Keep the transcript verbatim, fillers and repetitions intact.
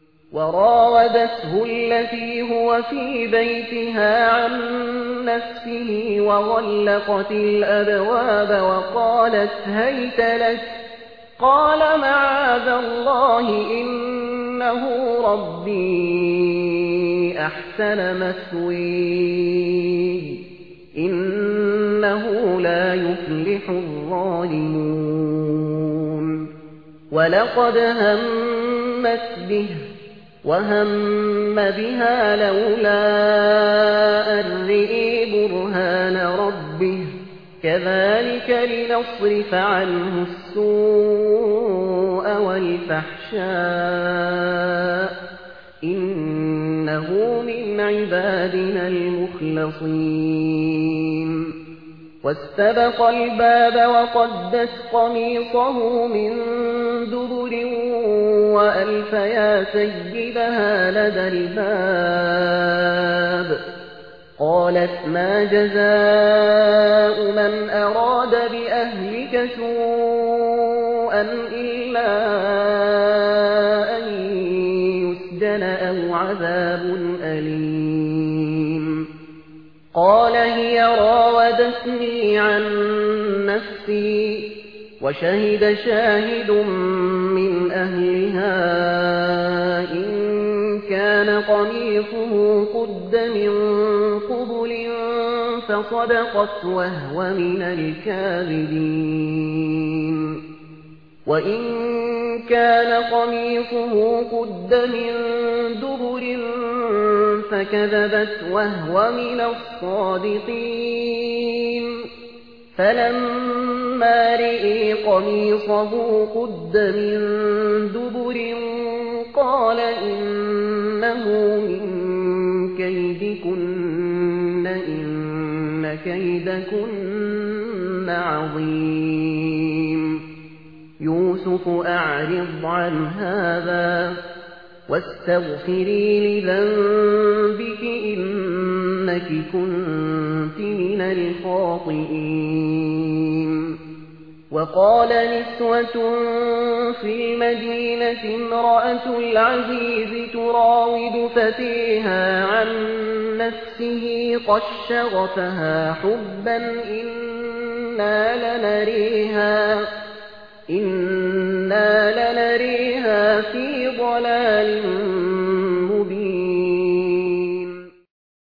وراودته التي هو في بيتها عن نفسه وغلقت الأبواب وقالت هيت لك قال معاذ الله إنه ربي أحسن مثوي إنه لا يفلح الظالمون ولقد همت به وهم بها لولا أن رئي برهان ربه كذلك لنصرف عنه السوء والفحشاء إنه من عبادنا المخلصين واستبق الباب وقدت قميصه من دبر وألف يا سيدها لدى الباب قالت ما جزاء من أراد بأهلك سوءا إلا أن يسجن أو عذاب أليم قال هي راودتني عن نفسي وشهد شاهد من أهلها إن كان قميصه قد من قبل فصدقت وهو من الكاذبين وإن كان قميصه قد من دبر فكذبت وهو من الصادقين فلما رئي قميصه قد من دبر قال إنه من كيدكن إن كيدكن عظيم يوسف أعرض عن هذا واستغفري لذنبك إنك كنت من الخاطئين وقال نسوة في المدينة امرأة العزيز تراود فتيها عن نفسه قد شغفها حبا إنا لنريها إنا لنريها في ضلال